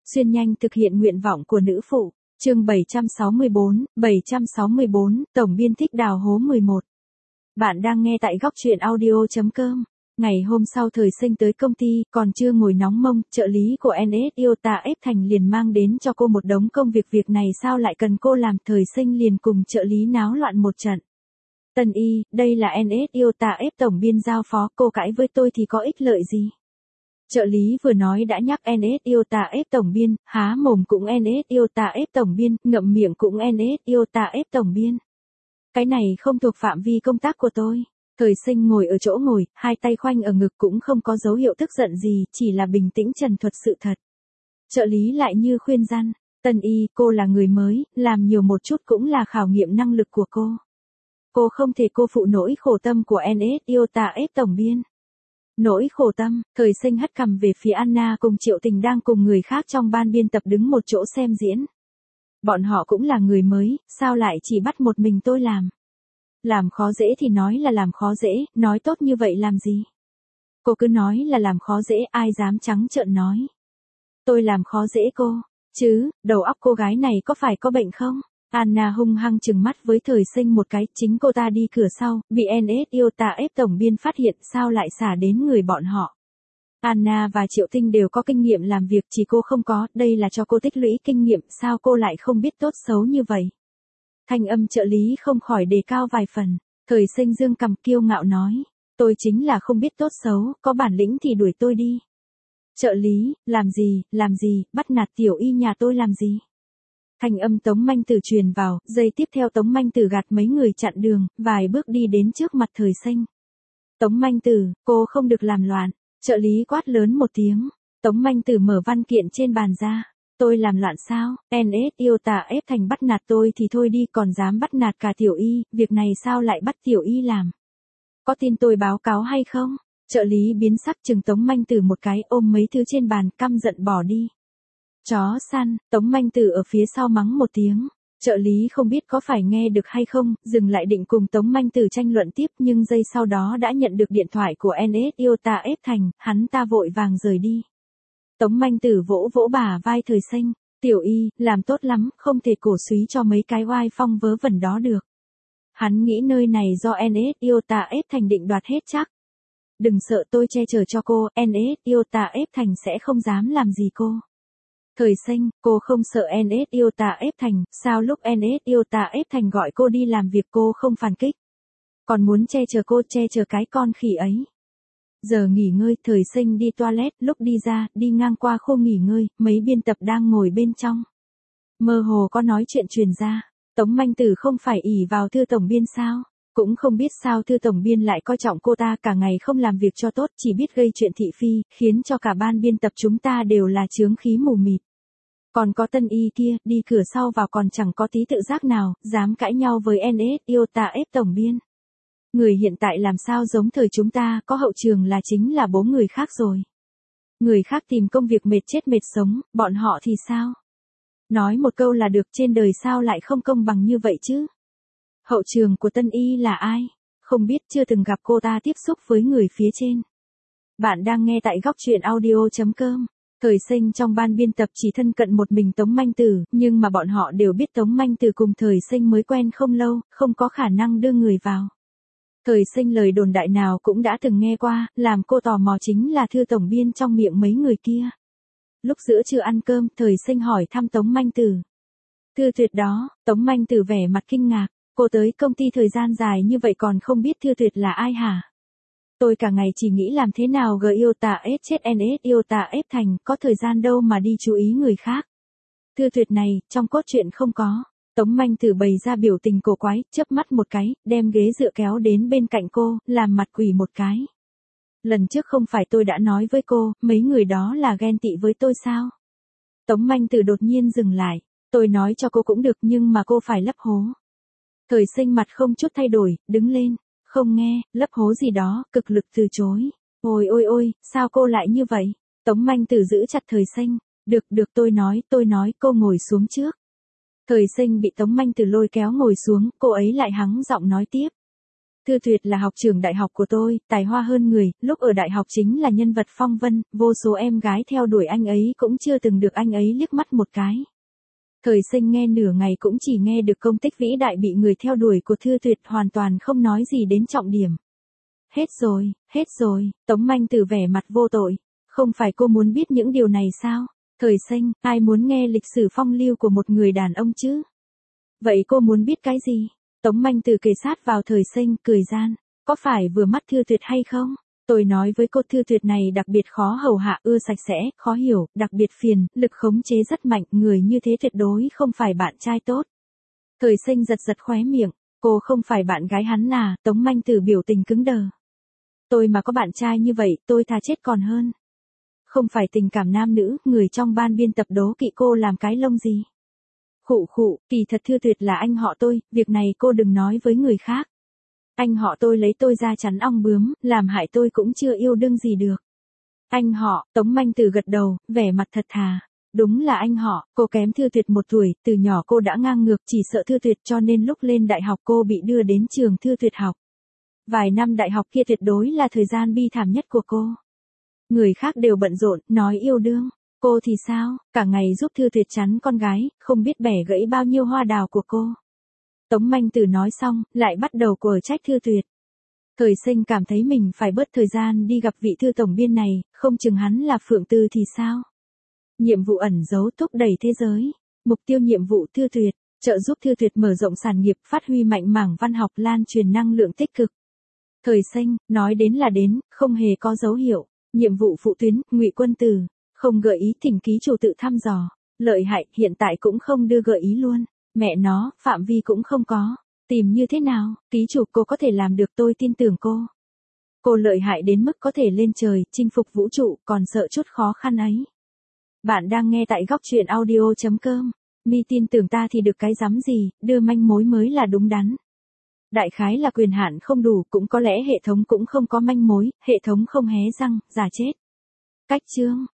Xuyên nhanh thực hiện nguyện vọng của nữ phụ. Chương 764, tổng biên thích đào hố 11. Bạn đang nghe tại góc truyện audio.com. Ngày hôm sau Thời Sinh tới công ty, còn chưa ngồi nóng mông, trợ lý của NS Iota F Thành liền mang đến cho cô một đống công việc này sao lại cần cô làm. Thời Sinh liền cùng trợ lý náo loạn một trận. Tân Y, đây là NS Iota F tổng biên giao phó, cô cãi với tôi thì có ích lợi gì? Trợ lý vừa nói đã nhắc NS Iota F tổng biên, há mồm cũng NS Iota F tổng biên, ngậm miệng cũng NS Iota F tổng biên. Cái này không thuộc phạm vi công tác của tôi. Thời Sinh ngồi ở chỗ ngồi, hai tay khoanh ở ngực cũng không có dấu hiệu tức giận gì, chỉ là bình tĩnh trần thuật sự thật. Trợ lý lại như khuyên răn, Tân Y, cô là người mới, làm nhiều một chút cũng là khảo nghiệm năng lực của cô. Cô không thể cô phụ nỗi khổ tâm của NS Iota F tổng biên. Nỗi khổ tâm. Thời Sinh hất cằm về phía Anna cùng Triệu Tình đang cùng người khác trong ban biên tập đứng một chỗ xem diễn. Bọn họ cũng là người mới, sao lại chỉ bắt một mình tôi làm? Làm khó dễ thì nói là làm khó dễ, nói tốt như vậy làm gì? Cô cứ nói là làm khó dễ, ai dám trắng trợn nói. Tôi làm khó dễ cô, chứ, đầu óc cô gái này có phải có bệnh không? Anna hung hăng trừng mắt với Thời Sinh một cái, chính cô ta đi cửa sau, bị NS Iota F tổng biên phát hiện sao lại xả đến người bọn họ. Anna và Triệu Tinh đều có kinh nghiệm làm việc, chỉ cô không có, đây là cho cô tích lũy kinh nghiệm, sao cô lại không biết tốt xấu như vậy? Thanh âm trợ lý không khỏi đề cao vài phần. Thời Sinh dương cằm kiêu ngạo nói, tôi chính là không biết tốt xấu, có bản lĩnh thì đuổi tôi đi. Trợ lý, làm gì, bắt nạt Tiểu Y nhà tôi làm gì? Thanh âm Tống Manh Tử truyền vào, giây tiếp theo Tống Manh Tử gạt mấy người chặn đường, vài bước đi đến trước mặt Thời Sinh. Tống Manh Tử, cô không được làm loạn. Trợ lý quát lớn một tiếng. Tống Manh Tử mở văn kiện trên bàn ra. Tôi làm loạn sao? NS Iota F Thành bắt nạt tôi thì thôi đi, còn dám bắt nạt cả Tiểu Y, việc này sao lại bắt Tiểu Y làm? Có tin tôi báo cáo hay không? Trợ lý biến sắc chừng Tống Manh Tử một cái, ôm mấy thứ trên bàn, căm giận bỏ đi. Chó săn. Tống Manh Tử ở phía sau mắng một tiếng. Trợ lý không biết có phải nghe được hay không, dừng lại định cùng Tống Manh Tử tranh luận tiếp, nhưng giây sau đó đã nhận được điện thoại của NS Iota F Thành, hắn ta vội vàng rời đi. Tống Manh Tử vỗ vỗ bả vai Thời Sinh, Tiểu Y, làm tốt lắm, không thể cổ súy cho mấy cái oai phong vớ vẩn đó được. Hắn nghĩ nơi này do NS Iota F Thành định đoạt hết chắc. Đừng sợ, tôi che chở cho cô, NS Iota F Thành sẽ không dám làm gì cô. Thời Sinh, cô không sợ NS Iota F Thành, sao lúc NS Iota F Thành gọi cô đi làm việc cô không phản kích? Còn muốn che chở cô, che chở cái con khỉ ấy. Giờ nghỉ ngơi, Thời Sinh đi toilet, lúc đi ra, đi ngang qua khu nghỉ ngơi, mấy biên tập đang ngồi bên trong. Mơ hồ có nói chuyện truyền ra, Tống Manh Tử không phải ỷ vào Thư tổng biên sao? Cũng không biết sao Thư tổng biên lại coi trọng cô ta, cả ngày không làm việc cho tốt, chỉ biết gây chuyện thị phi, khiến cho cả ban biên tập chúng ta đều là chướng khí mù mịt. Còn có Tân Y kia, đi cửa sau vào còn chẳng có tí tự giác nào, dám cãi nhau với NS Iota F tổng biên. Người hiện tại làm sao giống thời chúng ta, có hậu trường là chính là bố người khác rồi. Người khác tìm công việc mệt chết mệt sống, bọn họ thì sao? Nói một câu là được, trên đời sao lại không công bằng như vậy chứ? Hậu trường của Tân Y là ai? Không biết, chưa từng gặp cô ta tiếp xúc với người phía trên. Bạn đang nghe tại góc truyện audio.com. Thời Sinh trong ban biên tập chỉ thân cận một mình Tống Manh Tử, nhưng mà bọn họ đều biết Tống Manh Tử cùng Thời Sinh mới quen không lâu, không có khả năng đưa người vào. Thời Sinh lời đồn đại nào cũng đã từng nghe qua, làm cô tò mò chính là Thư tổng biên trong miệng mấy người kia. Lúc giữa trưa ăn cơm, Thời Sinh hỏi thăm Tống Manh Tử. Thư Tuyệt đó, Tống Manh Tử vẻ mặt kinh ngạc, cô tới công ty thời gian dài như vậy còn không biết Thư Tuyệt là ai hả? Tôi cả ngày chỉ nghĩ làm thế nào G Iota S chết NS Iota F Thành, có thời gian đâu mà đi chú ý người khác. Thư Tuyệt này, trong cốt truyện không có. Tống Manh Tử bày ra biểu tình cổ quái, chớp mắt một cái, đem ghế dựa kéo đến bên cạnh cô, làm mặt quỷ một cái. Lần trước không phải tôi đã nói với cô, mấy người đó là ghen tị với tôi sao? Tống Manh Tử đột nhiên dừng lại, tôi nói cho cô cũng được nhưng mà cô phải lấp hố. Thời Sinh mặt không chút thay đổi, đứng lên, không nghe, lấp hố gì đó, cực lực từ chối. Ôi, sao cô lại như vậy? Tống Manh Tử giữ chặt Thời Sinh, được tôi nói, cô ngồi xuống trước. Thời Sinh bị Tống Manh Tử lôi kéo ngồi xuống, cô ấy lại hắng giọng nói tiếp. Thư Tuyệt là học trưởng đại học của tôi, tài hoa hơn người, lúc ở đại học chính là nhân vật phong vân, vô số em gái theo đuổi anh ấy cũng chưa từng được anh ấy liếc mắt một cái. Thời sinh nghe nửa ngày cũng chỉ nghe được công tích vĩ đại bị người theo đuổi của Thư Tuyệt, hoàn toàn không nói gì đến trọng điểm. Hết rồi, Tống Manh Tử vẻ mặt vô tội. Không phải cô muốn biết những điều này sao? Thời sinh, ai muốn nghe lịch sử phong lưu của một người đàn ông chứ? Vậy cô muốn biết cái gì? Tống Manh Tử kề sát vào Thời sinh, cười gian. Có phải vừa mắt Thư Tuyệt hay không? Tôi nói với cô, Thư Tuyệt này đặc biệt khó hầu hạ, ưa sạch sẽ, khó hiểu, đặc biệt phiền, lực khống chế rất mạnh, người như thế tuyệt đối không phải bạn trai tốt. Thời sinh giật giật khóe miệng, cô không phải bạn gái hắn à? Tống Manh Tử biểu tình cứng đờ. Tôi mà có bạn trai như vậy, tôi thà chết còn hơn. Không phải tình cảm nam nữ, người trong ban biên tập đố kỵ cô làm cái lông gì. Khụ, kỳ thật Thư Tuyệt là anh họ tôi, việc này cô đừng nói với người khác. Anh họ tôi lấy tôi ra chắn ong bướm, làm hại tôi cũng chưa yêu đương gì được. Anh họ, Tống Manh Tử gật đầu, vẻ mặt thật thà. Đúng là anh họ, cô kém Thư Tuyệt 1 tuổi, từ nhỏ cô đã ngang ngược, chỉ sợ Thư Tuyệt cho nên lúc lên đại học cô bị đưa đến trường Thư Tuyệt học. Vài năm đại học kia tuyệt đối là thời gian bi thảm nhất của cô. Người khác đều bận rộn, nói yêu đương. Cô thì sao, cả ngày giúp Thư Tuyệt chắn con gái, không biết bẻ gãy bao nhiêu hoa đào của cô. Tống Manh Tử nói xong, lại bắt đầu quở trách Thư Tuyệt. Thời sinh cảm thấy mình phải bớt thời gian đi gặp vị thư tổng biên này, không chừng hắn là Phượng Tư thì sao. Nhiệm vụ ẩn giấu thúc đẩy thế giới. Mục tiêu nhiệm vụ Thư Tuyệt, trợ giúp Thư Tuyệt mở rộng sản nghiệp, phát huy mạnh mảng văn học, lan truyền năng lượng tích cực. Thời sinh, nói đến là đến, không hề có dấu hiệu. Nhiệm vụ phụ tuyến, Ngụy Quân Tử, không gợi ý, thỉnh ký chủ tự thăm dò. Lợi hại, hiện tại cũng không đưa gợi ý luôn. Mẹ nó, phạm vi cũng không có. Tìm như thế nào, ký chủ cô có thể làm được, tôi tin tưởng cô. Cô lợi hại đến mức có thể lên trời, chinh phục vũ trụ, còn sợ chút khó khăn ấy. Bạn đang nghe tại góc truyện audio.com. Mi tin tưởng ta thì được cái rắm gì, đưa manh mối mới là đúng đắn. Đại khái là quyền hạn không đủ, cũng có lẽ hệ thống cũng không có manh mối, hệ thống không hé răng, giả chết. Cách chương.